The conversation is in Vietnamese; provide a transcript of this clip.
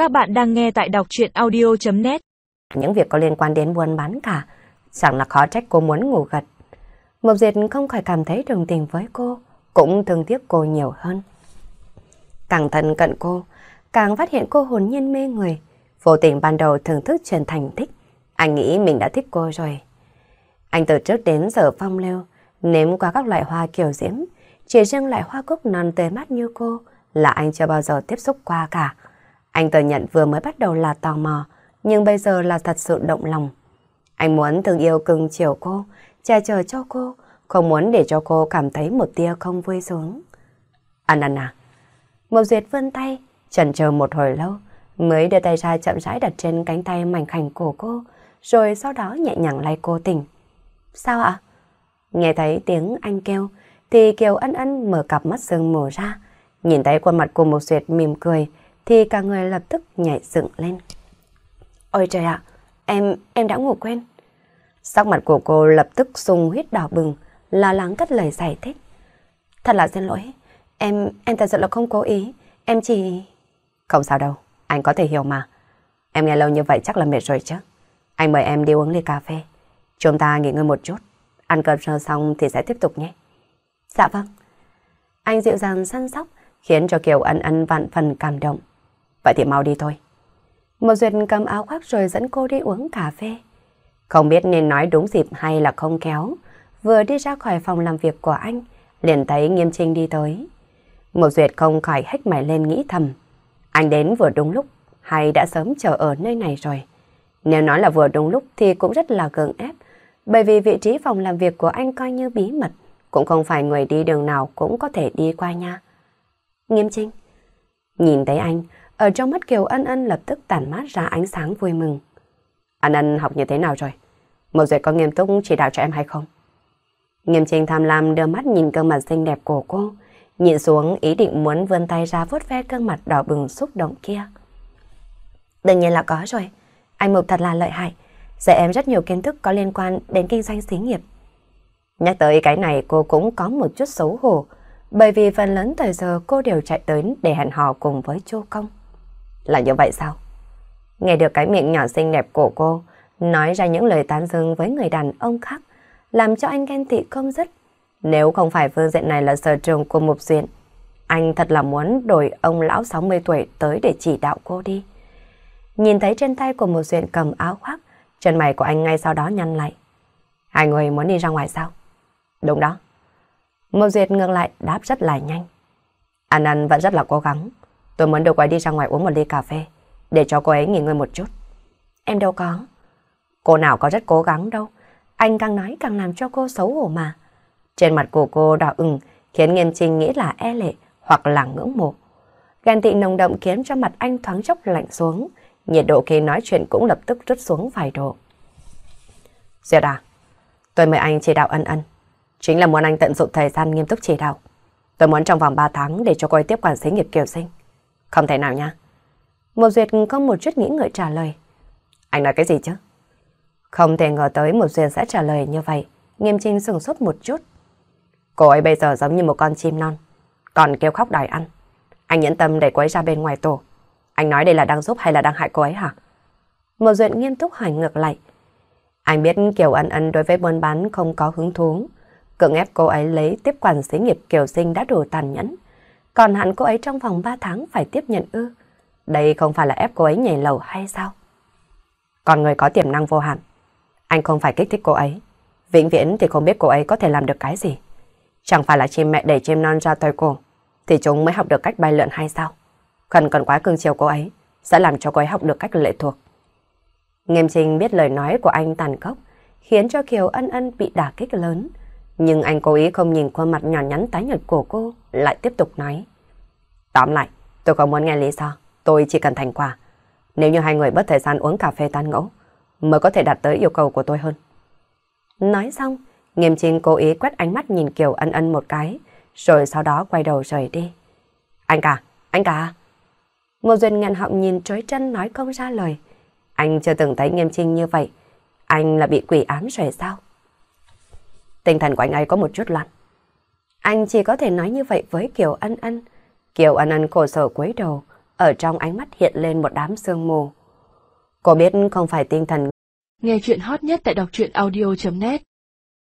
Các bạn đang nghe tại đọc truyện audio.net. Những việc có liên quan đến buôn bán cả, chẳng là khó trách cô muốn ngủ gật. Mộc Duyệt không khỏi cảm thấy đồng tình với cô, cũng thương tiếc cô nhiều hơn. Càng thân cận cô, càng phát hiện cô hồn nhiên mê người. Vô tình ban đầu thưởng thức chuyển thành thích, anh nghĩ mình đã thích cô rồi. Anh từ trước đến giờ phong lưu, nếm qua các loại hoa kiểu diễm, chỉ riêng loại hoa cúc non tươi mát như cô là anh chưa bao giờ tiếp xúc qua cả. Anh thừa nhận vừa mới bắt đầu là tò mò, nhưng bây giờ là thật sự động lòng. Anh muốn thương yêu cưng chiều cô, che chở cho cô, không muốn để cho cô cảm thấy một tia không vui sướng. Ăn à. Mộc Duyệt vươn tay, chần chờ một hồi lâu, mới đưa tay ra chậm rãi đặt trên cánh tay mảnh khảnh của cô, rồi sau đó nhẹ nhàng lay cô tỉnh. Sao ạ? Nghe thấy tiếng anh kêu, thì Kiều Ân Ân mở cặp mắt sương mù ra, nhìn thấy khuôn mặt của Mộc Duyệt mỉm cười, thì cả người lập tức nhảy dựng lên. Ôi trời ạ, em đã ngủ quên. Sắc mặt của cô lập tức sung huyết đỏ bừng, lo lắng cất lời giải thích. Thật là xin lỗi, em thật sự là không cố ý, em chỉ... Không sao đâu, anh có thể hiểu mà. Em nghe lâu như vậy chắc là mệt rồi chứ. Anh mời em đi uống ly cà phê. Chúng ta nghỉ ngơi một chút, ăn cơm trưa xong thì sẽ tiếp tục nhé. Dạ vâng. Anh dịu dàng săn sóc, khiến cho Kiều Ân Ân vạn phần cảm động. Vậy thì mau đi thôi. Mộc Duyệt cầm áo khoác rồi dẫn cô đi uống cà phê. Không biết nên nói đúng dịp hay là không khéo, vừa đi ra khỏi phòng làm việc của anh, liền thấy Nghiêm Trinh đi tới. Mộc Duyệt không khỏi hếch mày lên nghĩ thầm. Anh đến vừa đúng lúc, hay đã sớm chờ ở nơi này rồi? Nếu nói là vừa đúng lúc thì cũng rất là gượng ép, bởi vì vị trí phòng làm việc của anh coi như bí mật, cũng không phải người đi đường nào cũng có thể đi qua nha. Nghiêm Trinh. Nhìn thấy anh, ở trong mắt Kiều Ân Ân lập tức tản mát ra ánh sáng vui mừng. Ân Ân học như thế nào rồi? Mộc Duyệt có nghiêm túc chỉ đạo cho em hay không? Nghiêm Trinh tham lam đưa mắt nhìn gương mặt xinh đẹp của cô, nhìn xuống ý định muốn vươn tay ra vuốt ve gương mặt đỏ bừng xúc động kia. Đương nhiên là có rồi. Anh Mộc thật là lợi hại, dạy em rất nhiều kiến thức có liên quan đến kinh doanh xí nghiệp. Nhắc tới cái này cô cũng có một chút xấu hổ, bởi vì phần lớn thời giờ cô đều chạy tới để hẹn hò cùng với Chu Công. Là như vậy sao? Nghe được cái miệng nhỏ xinh đẹp của cô nói ra những lời tán dương với người đàn ông khác, làm cho anh ghen tị không dứt. Nếu không phải phương diện này là sở trường của Mộc Duyệt, anh thật là muốn đổi ông lão 60 tuổi tới để chỉ đạo cô đi. Nhìn thấy trên tay của Mộc Duyệt cầm áo khoác, chân mày của anh ngay sau đó nhăn lại. Hai người muốn đi ra ngoài sao? Đúng đó. Mộc Duyệt ngược lại đáp rất là nhanh. An An vẫn rất là cố gắng. Tôi muốn đưa cô ấy đi ra ngoài uống một ly cà phê, để cho cô ấy nghỉ ngơi một chút. Em đâu có. Cô nào có rất cố gắng đâu. Anh càng nói càng làm cho cô xấu hổ mà. Trên mặt của cô đỏ ửng, khiến Nghiêm Trinh nghĩ là e lệ hoặc là ngưỡng mộ. Ghen tị nồng đậm khiến cho mặt anh thoáng chốc lạnh xuống. Nhiệt độ khi nói chuyện cũng lập tức rút xuống vài độ. Duyệt à, tôi mời anh chỉ đạo Ân Ân, chính là muốn anh tận dụng thời gian nghiêm túc chỉ đạo. Tôi muốn trong vòng 3 tháng để cho cô ấy tiếp quản xí nghiệp Kiều Sinh. Không thể nào nha. Mộc Duyệt có một chút nghĩ ngợi trả lời. Anh nói cái gì chứ? Không thể ngờ tới Mộc Duyệt sẽ trả lời như vậy. Nghiêm Trinh sửng sốt một chút. Cô ấy bây giờ giống như một con chim non, còn kêu khóc đòi ăn. Anh nhẫn tâm để cô ấy ra bên ngoài tổ. Anh nói đây là đang giúp hay là đang hại cô ấy hả? Mộc Duyệt nghiêm túc hỏi ngược lại. Anh biết Kiều Ân Ân đối với buôn bán không có hứng thú, cưỡng ép cô ấy lấy tiếp quản xí nghiệp Kiều Sinh đã đủ tàn nhẫn, còn hạn cô ấy trong vòng 3 tháng phải tiếp nhận ư? Đây không phải là ép cô ấy nhảy lầu hay sao? Còn người có tiềm năng vô hạn, anh không phải kích thích cô ấy, vĩnh viễn thì không biết cô ấy có thể làm được cái gì. Chẳng phải là chim mẹ đẩy chim non ra toi cổ thì chúng mới học được cách bay lượn hay sao? Cần quá cưng chiều cô ấy sẽ làm cho cô ấy học được cách lệ thuộc. Nghiêm Trinh biết lời nói của anh tàn khốc, khiến cho Kiều Ân Ân bị đả kích lớn. Nhưng anh cố ý không nhìn khuôn mặt nhỏ nhắn tái nhợt của cô, lại tiếp tục nói. Tóm lại, tôi không muốn nghe lý do, tôi chỉ cần thành quả. Nếu như hai người bớt thời gian uống cà phê tán gẫu, mới có thể đạt tới yêu cầu của tôi hơn. Nói xong, Nghiêm Trinh cố ý quét ánh mắt nhìn Kiều Ân Ân một cái, rồi sau đó quay đầu rời đi. Anh cả. Mộc Duyệt nghẹn họng nhìn trối chân nói không ra lời. Anh chưa từng thấy Nghiêm Trinh như vậy. Anh là bị quỷ ám rồi sao? Tinh thần của anh ấy có một chút loạn. Anh chỉ có thể nói như vậy với Kiều Ân Ân. Kiều Ân Ân khổ sở cúi đầu, ở trong ánh mắt hiện lên một đám sương mù. Cô biết không phải tinh thần. Nghe chuyện hot nhất tại đọc truyện audio.net